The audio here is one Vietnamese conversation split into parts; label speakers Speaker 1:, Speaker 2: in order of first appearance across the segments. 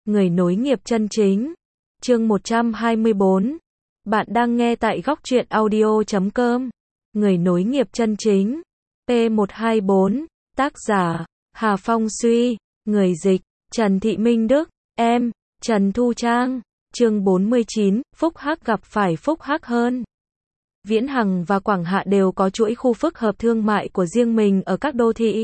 Speaker 1: Người nối nghiệp chân chính. Chương 124. Bạn đang nghe tại góc truyện audio.com. Người nối nghiệp chân chính. P124. Tác giả: Hà Phong Suy. Người dịch: Trần Thị Minh Đức. Em: Trần Thu Trang. Chương 49. Phúc Hắc gặp phải Phúc Hắc hơn. Viễn Hằng và Quảng Hạ đều có chuỗi khu phức hợp thương mại của riêng mình ở các đô thị.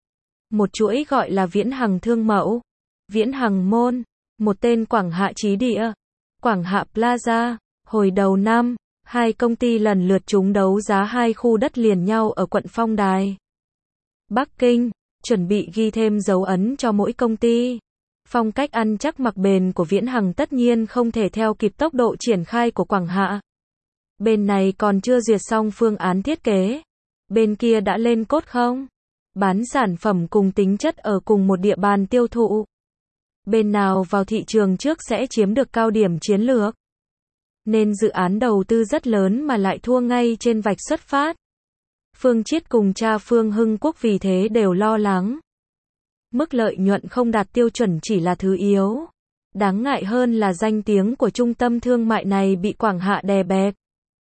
Speaker 1: Một chuỗi gọi là Viễn Hằng Thương Mẫu, Viễn Hằng Mall, một tên Quảng Hạ Trí Địa, Quảng Hạ Plaza. Hồi đầu năm, hai công ty lần lượt trúng đấu giá hai khu đất liền nhau ở quận Phong Đài, Bắc Kinh, chuẩn bị ghi thêm dấu ấn cho mỗi công ty. Phong cách ăn chắc mặc bền của Viễn Hằng tất nhiên không thể theo kịp tốc độ triển khai của Quảng Hạ. Bên này còn chưa duyệt xong phương án thiết kế, bên kia đã lên cốt không? Bán sản phẩm cùng tính chất ở cùng một địa bàn tiêu thụ. Bên nào vào thị trường trước sẽ chiếm được cao điểm chiến lược. Nên dự án đầu tư rất lớn mà lại thua ngay trên vạch xuất phát. Phương Chiết cùng cha Phương Hưng Quốc vì thế đều lo lắng. Mức lợi nhuận không đạt tiêu chuẩn chỉ là thứ yếu. Đáng ngại hơn là danh tiếng của trung tâm thương mại này bị Quảng Hạ đè bẹp.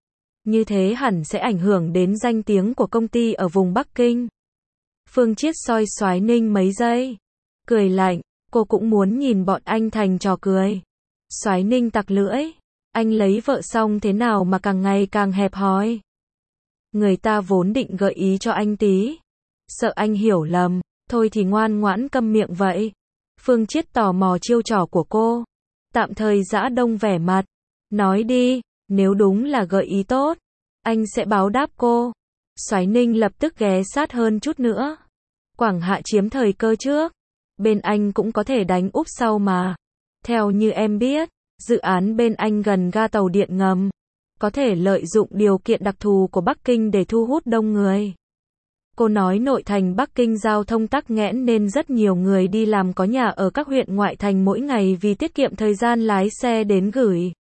Speaker 1: Như thế hẳn sẽ ảnh hưởng đến danh tiếng của công ty ở vùng Bắc Kinh. Phương Chiết soi Soái Ninh mấy giây, cười lạnh, cô cũng muốn nhìn bọn anh thành trò cười. Soái Ninh tặc lưỡi, anh lấy vợ xong thế nào mà càng ngày càng hẹp hòi. Người ta vốn định gợi ý cho anh tí, sợ anh hiểu lầm, thôi thì ngoan ngoãn câm miệng vậy. Phương Chiết tò mò chiêu trò của cô, tạm thời giã đông vẻ mặt, nói đi, nếu đúng là gợi ý tốt, anh sẽ báo đáp cô. Soái Ninh lập tức ghé sát hơn chút nữa. Quảng Hạ chiếm thời cơ trước, bên anh cũng có thể đánh úp sau mà. Theo như em biết, dự án bên anh gần ga tàu điện ngầm, có thể lợi dụng điều kiện đặc thù của Bắc Kinh để thu hút đông người. Cô nói nội thành Bắc Kinh giao thông tắc nghẽn nên rất nhiều người đi làm có nhà ở các huyện ngoại thành mỗi ngày vì tiết kiệm thời gian lái xe đến gửi.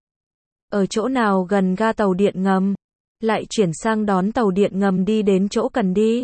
Speaker 1: Ở chỗ nào gần ga tàu điện ngầm, lại chuyển sang đón tàu điện ngầm đi đến chỗ cần đi.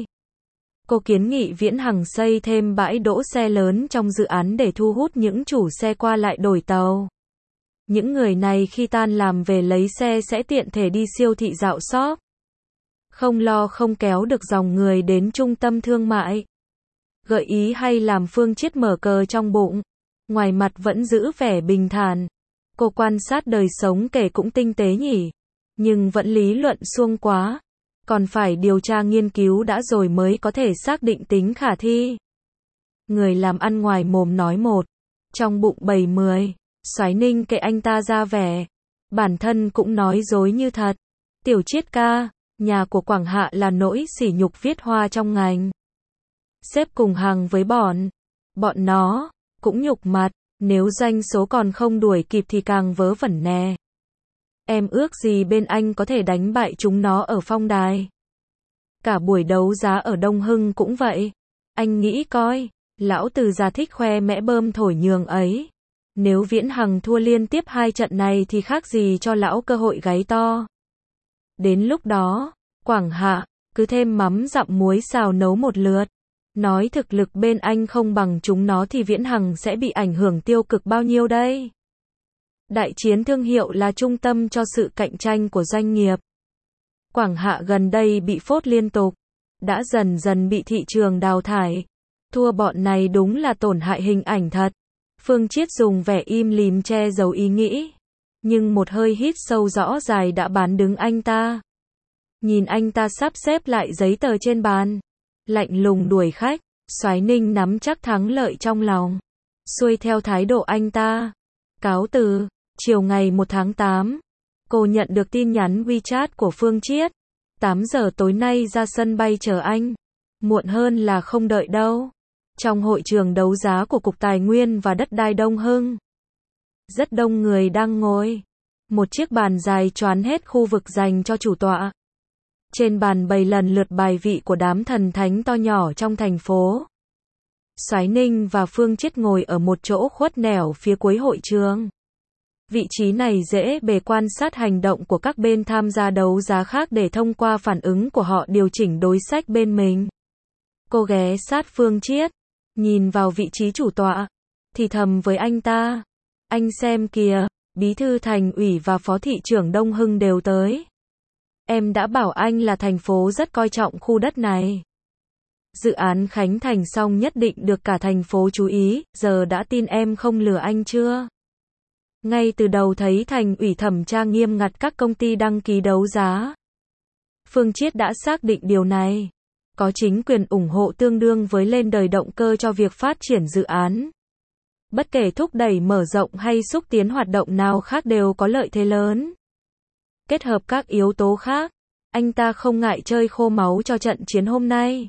Speaker 1: Cô kiến nghị Viễn Hằng xây thêm bãi đỗ xe lớn trong dự án để thu hút những chủ xe qua lại đổi tàu. Những người này khi tan làm về lấy xe sẽ tiện thể đi siêu thị dạo shop. Không lo không kéo được dòng người đến trung tâm thương mại. Gợi ý hay làm Phương Chiết mở cờ trong bụng. Ngoài mặt vẫn giữ vẻ bình thản. Cô quan sát đời sống kể cũng tinh tế nhỉ. Nhưng vẫn lý luận suông quá. Còn phải điều tra nghiên cứu đã rồi mới có thể xác định tính khả thi. Người làm ăn ngoài mồm nói một, trong bụng bầy 10. Soái Ninh kệ anh ta ra vẻ. Bản thân cũng nói dối như thật. Tiểu Chiết ca, nhà của Quảng Hạ là nỗi sỉ nhục viết hoa trong ngành. Xếp cùng hàng với bọn nó, cũng nhục mặt, nếu doanh số còn không đuổi kịp thì càng vớ vẩn nè. Em ước gì bên anh có thể đánh bại chúng nó ở Phong Đài. Cả buổi đấu giá ở Đông Hưng cũng vậy. Anh nghĩ coi, lão từ già thích khoe mẽ bơm thổi nhường ấy. Nếu Viễn Hằng thua liên tiếp 2 trận này thì khác gì cho lão cơ hội gáy to. Đến lúc đó, Quảng Hạ, cứ thêm mắm dặm muối xào nấu một lượt. Nói thực lực bên anh không bằng chúng nó thì Viễn Hằng sẽ bị ảnh hưởng tiêu cực bao nhiêu đây? Đại chiến thương hiệu là trung tâm cho sự cạnh tranh của doanh nghiệp. Quảng Hạ gần đây bị phốt liên tục, đã dần dần bị thị trường đào thải. Thua bọn này đúng là tổn hại hình ảnh thật. Phương Chiết dùng vẻ im lìm che giấu ý nghĩ. Nhưng một hơi hít sâu rõ dài đã bán đứng anh ta. Nhìn anh ta sắp xếp lại giấy tờ trên bàn. Lạnh lùng đuổi khách, Soái Ninh nắm chắc thắng lợi trong lòng. Xuôi theo thái độ anh ta. Cáo từ. Chiều ngày 1 tháng 8, cô nhận được tin nhắn WeChat của Phương Chiết. 8 giờ tối nay ra sân bay chờ anh. Muộn hơn là không đợi đâu. Trong hội trường đấu giá của Cục Tài nguyên và Đất đai Đông Hưng. Rất đông người đang ngồi. Một chiếc bàn dài choán hết khu vực dành cho chủ tọa. Trên bàn bày lần lượt bài vị của đám thần thánh to nhỏ trong thành phố. Soái Ninh và Phương Chiết ngồi ở một chỗ khuất nẻo phía cuối hội trường. Vị trí này dễ bề quan sát hành động của các bên tham gia đấu giá khác để thông qua phản ứng của họ điều chỉnh đối sách bên mình. Cô ghé sát Phương Chiết, nhìn vào vị trí chủ tọa, thì thầm với anh ta, Anh xem kìa, bí thư thành ủy và phó thị trưởng Đông Hưng đều tới. Em đã bảo anh là thành phố rất coi trọng khu đất này. Dự án khánh thành xong nhất định được cả thành phố chú ý, giờ đã tin em không lừa anh chưa? Ngay từ đầu thấy thành ủy thẩm tra nghiêm ngặt các công ty đăng ký đấu giá. Phương Chiết đã xác định điều này. Có chính quyền ủng hộ tương đương với lên đời động cơ cho việc phát triển dự án. Bất kể thúc đẩy mở rộng hay xúc tiến hoạt động nào khác đều có lợi thế lớn. Kết hợp các yếu tố khác, anh ta không ngại chơi khô máu cho trận chiến hôm nay.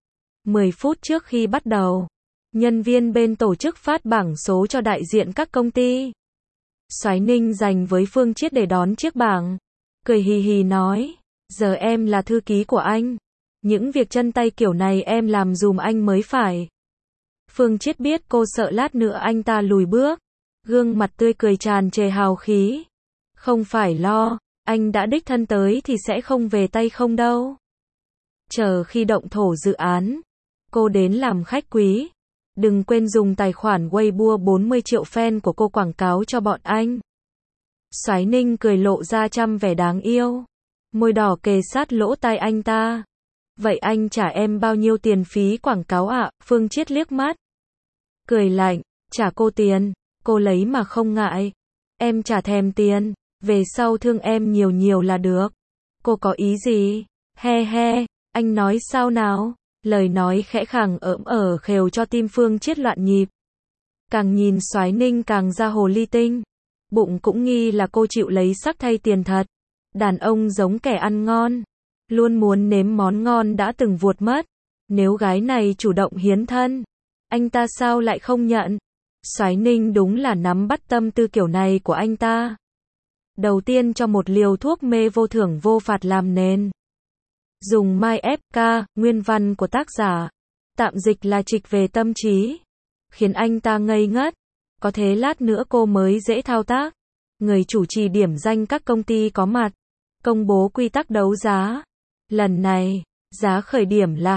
Speaker 1: 10 phút trước khi bắt đầu, nhân viên bên tổ chức phát bảng số cho đại diện các công ty. Soái Ninh dành với Phương Chiết để đón chiếc bảng. Cười hì hì nói, giờ em là thư ký của anh. Những việc chân tay kiểu này em làm dùm anh mới phải. Phương Chiết biết cô sợ lát nữa anh ta lùi bước. Gương mặt tươi cười tràn trề hào khí. Không phải lo, anh đã đích thân tới thì sẽ không về tay không đâu. Chờ khi động thổ dự án, cô đến làm khách quý. Đừng quên dùng tài khoản Weibo 40 triệu fan của cô quảng cáo cho bọn anh. Soái Ninh cười lộ ra trăm vẻ đáng yêu. Môi đỏ kề sát lỗ tai anh ta. Vậy anh trả em bao nhiêu tiền phí quảng cáo ạ? Phương Chiết liếc mắt. Cười lạnh, trả cô tiền, cô lấy mà không ngại. Em chả thèm tiền, về sau thương em nhiều nhiều là được. Cô có ý gì? He he, anh nói sao nào? Lời nói khẽ khàng khều cho tim Phương Chiết loạn nhịp. Càng nhìn Soái Ninh càng ra hồ ly tinh. Bụng cũng nghi là cô chịu lấy sắc thay tiền thật. Đàn ông giống kẻ ăn ngon. Luôn muốn nếm món ngon đã từng vuột mất. Nếu gái này chủ động hiến thân, anh ta sao lại không nhận? Soái Ninh đúng là nắm bắt tâm tư kiểu này của anh ta. Đầu tiên cho một liều thuốc mê vô thưởng vô phạt làm nền. Dùng Mai FK, nguyên văn của tác giả. Tạm dịch là trịch về tâm trí. Khiến anh ta ngây ngất. Có thế lát nữa cô mới dễ thao tác. Người chủ trì điểm danh các công ty có mặt. Công bố quy tắc đấu giá. Lần này, giá khởi điểm là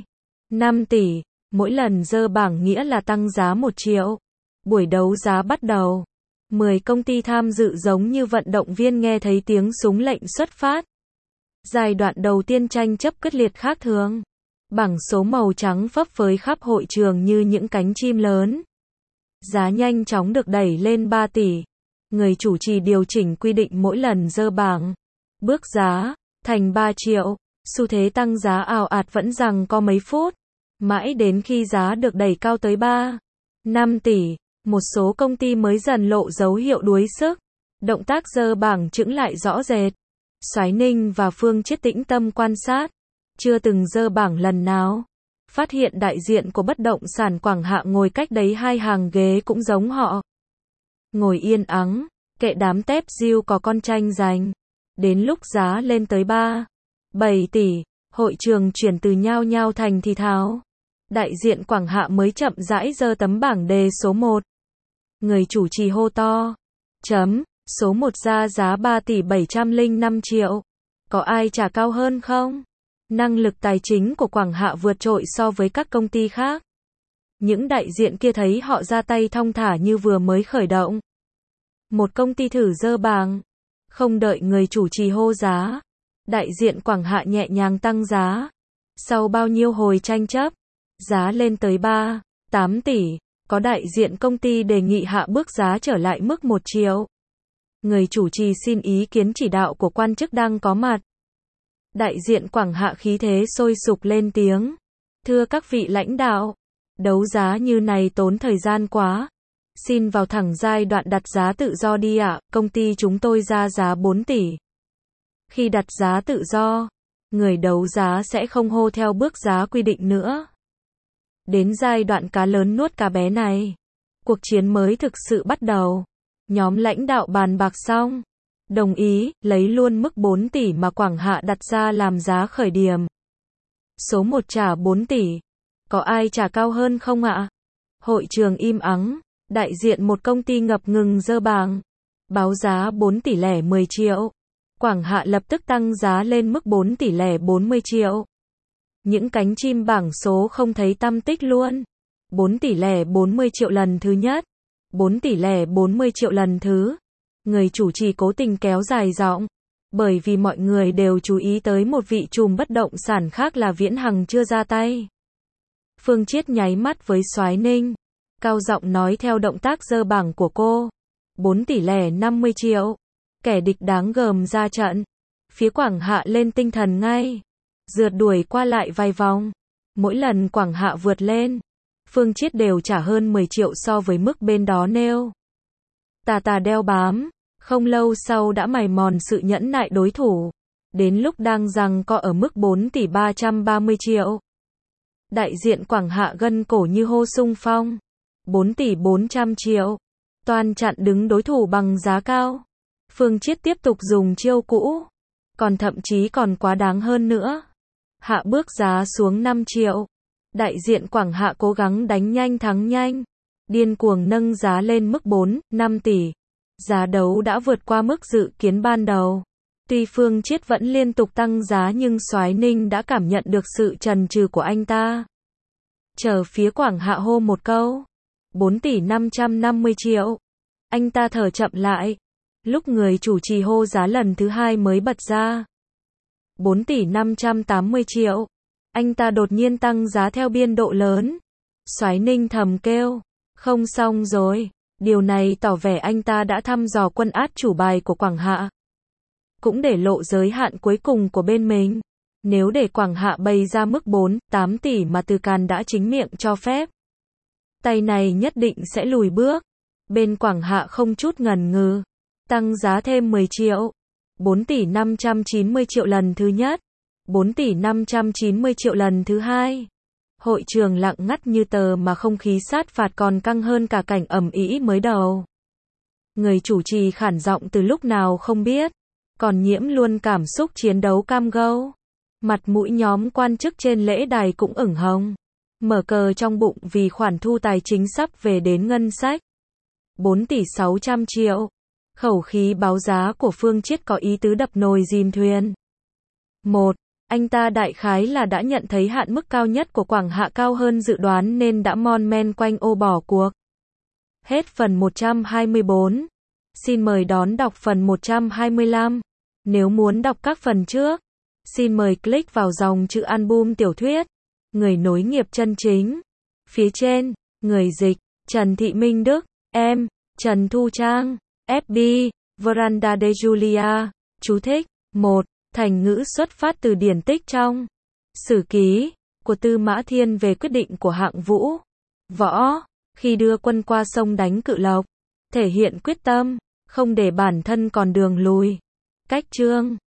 Speaker 1: 2,5 tỷ. Mỗi lần dơ bảng nghĩa là tăng giá 1 triệu. Buổi đấu giá bắt đầu. 10 công ty tham dự giống như vận động viên nghe thấy tiếng súng lệnh xuất phát. Giai đoạn đầu tiên tranh chấp quyết liệt khác thường. Bảng số màu trắng phấp phới khắp hội trường như những cánh chim lớn. Giá nhanh chóng được đẩy lên 3 tỷ. Người chủ trì điều chỉnh quy định mỗi lần dơ bảng. Bước giá, thành 3 triệu. Xu thế tăng giá ào ạt vẫn giằng co mấy phút. Mãi đến khi giá được đẩy cao tới 3,5 tỷ. Một số công ty mới dần lộ dấu hiệu đuối sức. Động tác dơ bảng chững lại rõ rệt. Soái Ninh và Phương Chiết tĩnh tâm quan sát. Chưa từng dơ bảng lần nào. Phát hiện đại diện của bất động sản Quảng Hạ ngồi cách đấy 2 hàng ghế cũng giống họ. Ngồi yên ắng, kệ đám tép diêu có con tranh giành. Đến lúc giá lên tới 3,7 tỷ, hội trường chuyển từ nhao nhao thành thì thào. Đại diện Quảng Hạ mới chậm rãi giơ tấm bảng đề số 1. Người chủ trì hô to. Số 1 ra giá 3 tỷ 705 triệu. Có ai trả cao hơn không? Năng lực tài chính của Quảng Hạ vượt trội so với các công ty khác. Những đại diện kia thấy họ ra tay thong thả như vừa mới khởi động. Một công ty thử dơ bảng. Không đợi người chủ trì hô giá. Đại diện Quảng Hạ nhẹ nhàng tăng giá. Sau bao nhiêu hồi tranh chấp, giá lên tới 3,8 tỷ. Có đại diện công ty đề nghị hạ bước giá trở lại mức 1 triệu. Người chủ trì xin ý kiến chỉ đạo của quan chức đang có mặt. Đại diện Quảng Hạ khí thế sôi sục lên tiếng. Thưa các vị lãnh đạo, đấu giá như này tốn thời gian quá. Xin vào thẳng giai đoạn đặt giá tự do đi ạ, công ty chúng tôi ra giá 4 tỷ. Khi đặt giá tự do, người đấu giá sẽ không hô theo bước giá quy định nữa. Đến giai đoạn cá lớn nuốt cá bé này, cuộc chiến mới thực sự bắt đầu. Nhóm lãnh đạo bàn bạc xong, đồng ý, lấy luôn mức 4 tỷ mà Quảng Hạ đặt ra làm giá khởi điểm. Số 1 trả 4 tỷ. Có ai trả cao hơn không ạ? Hội trường im ắng, đại diện một công ty ngập ngừng giơ bảng. Báo giá 4 tỷ lẻ 10 triệu. Quảng Hạ lập tức tăng giá lên mức 4 tỷ lẻ 40 triệu. Những cánh chim bảng số không thấy tăm tích luôn. 4 tỷ lẻ 40 triệu lần thứ nhất. 4 tỷ lẻ 40 triệu lần thứ. Người chủ trì cố tình kéo dài giọng, bởi vì mọi người đều chú ý tới một vị trùm bất động sản khác là Viễn Hằng chưa ra tay. Phương Chiết nháy mắt với Soái Ninh, cao giọng nói theo động tác giơ bảng của cô. 4 tỷ lẻ 50 triệu. Kẻ địch đáng gờm ra trận. Phía Quảng Hạ lên tinh thần ngay. Rượt đuổi qua lại vài vòng. Mỗi lần Quảng Hạ vượt lên, Phương Chiết đều trả hơn 10 triệu so với mức bên đó nêu. Tà tà đeo bám, không lâu sau đã mài mòn sự nhẫn nại đối thủ. Đến lúc đang giằng co ở mức 4 tỷ 330 triệu. Đại diện Quảng Hạ gân cổ như hô xung phong. 4 tỷ 400 triệu. Toàn chặn đứng đối thủ bằng giá cao. Phương Chiết tiếp tục dùng chiêu cũ. Còn thậm chí còn quá đáng hơn nữa. Hạ bước giá xuống 5 triệu. Đại diện Quảng Hạ cố gắng đánh nhanh thắng nhanh. Điên cuồng nâng giá lên mức 4, 5 tỷ. Giá đấu đã vượt qua mức dự kiến ban đầu. Tuy Phương Chiết vẫn liên tục tăng giá nhưng Soái Ninh đã cảm nhận được sự chần chừ của anh ta. Chờ phía Quảng Hạ hô một câu. 4 tỷ 550 triệu. Anh ta thở chậm lại. Lúc người chủ trì hô giá lần thứ hai mới bật ra. 4 tỷ 580 triệu. Anh ta đột nhiên tăng giá theo biên độ lớn. Soái Ninh thầm kêu. Không xong rồi. Điều này tỏ vẻ anh ta đã thăm dò quân át chủ bài của Quảng Hạ. Cũng để lộ giới hạn cuối cùng của bên mình. Nếu để Quảng Hạ bày ra mức 4, 8 tỷ mà Từ Càn đã chính miệng cho phép, tay này nhất định sẽ lùi bước. Bên Quảng Hạ không chút ngần ngừ. Tăng giá thêm 10 triệu. 4 tỷ 590 triệu lần thứ nhất. 4 tỷ 590 triệu lần thứ hai. Hội trường lặng ngắt như tờ mà không khí sát phạt còn căng hơn cả cảnh ầm ĩ mới đầu. Người chủ trì khản giọng từ lúc nào không biết. Còn nhiễm luôn cảm xúc chiến đấu cam go. Mặt mũi nhóm quan chức trên lễ đài cũng ửng hồng. Mở cờ trong bụng vì khoản thu tài chính sắp về đến ngân sách. 4 tỷ 600 triệu. Khẩu khí báo giá của Phương Chiết có ý tứ đập nồi dìm thuyền. 1. Anh ta đại khái là đã nhận thấy hạn mức cao nhất của Quảng Hạ cao hơn dự đoán nên đã mon men quanh ô bỏ cuộc. Hết phần 124. Xin mời đón đọc phần 125. Nếu muốn đọc các phần trước, xin mời click vào dòng chữ album tiểu thuyết. Người nối nghiệp chân chính. Phía trên, người dịch, Trần Thị Minh Đức, em, Trần Thu Trang, FB, Veranda de Julia, chú thích. 1. Thành ngữ xuất phát từ điển tích trong Sử ký của Tư Mã Thiên về quyết định của Hạng Vũ Võ khi đưa quân qua sông đánh Cự Lộc, thể hiện quyết tâm không để bản thân còn đường lùi. Cách chương